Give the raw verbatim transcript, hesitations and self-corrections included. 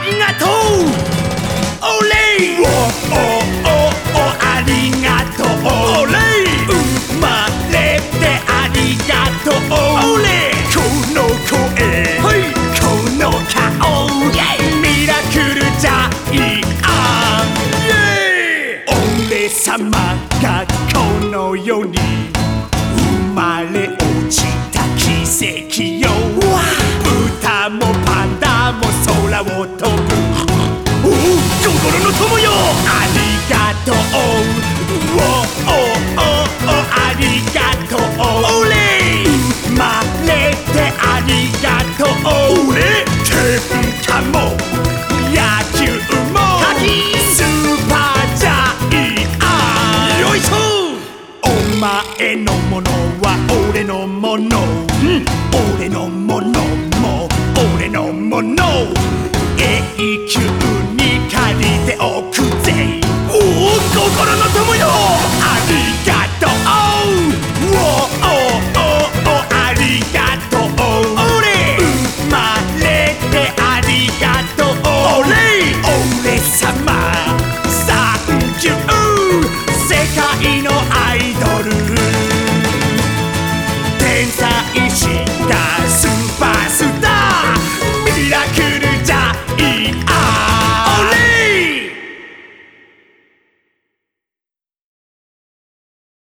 りがとうオレイおおおおありがとうオレイ生まれてありがとうオレイこの声、はい、この顔ミラクルジャイアン俺様がこの世に生まれ落ちた奇跡よ歌もパンダも空を飛ぶおお心の友よありがとうおおおおありがとうオレ生まれてありがとうオレ喧嘩も野球もスーパージャイアンよいしょお前のものは俺のもの、うん、俺のものも俺のもの永久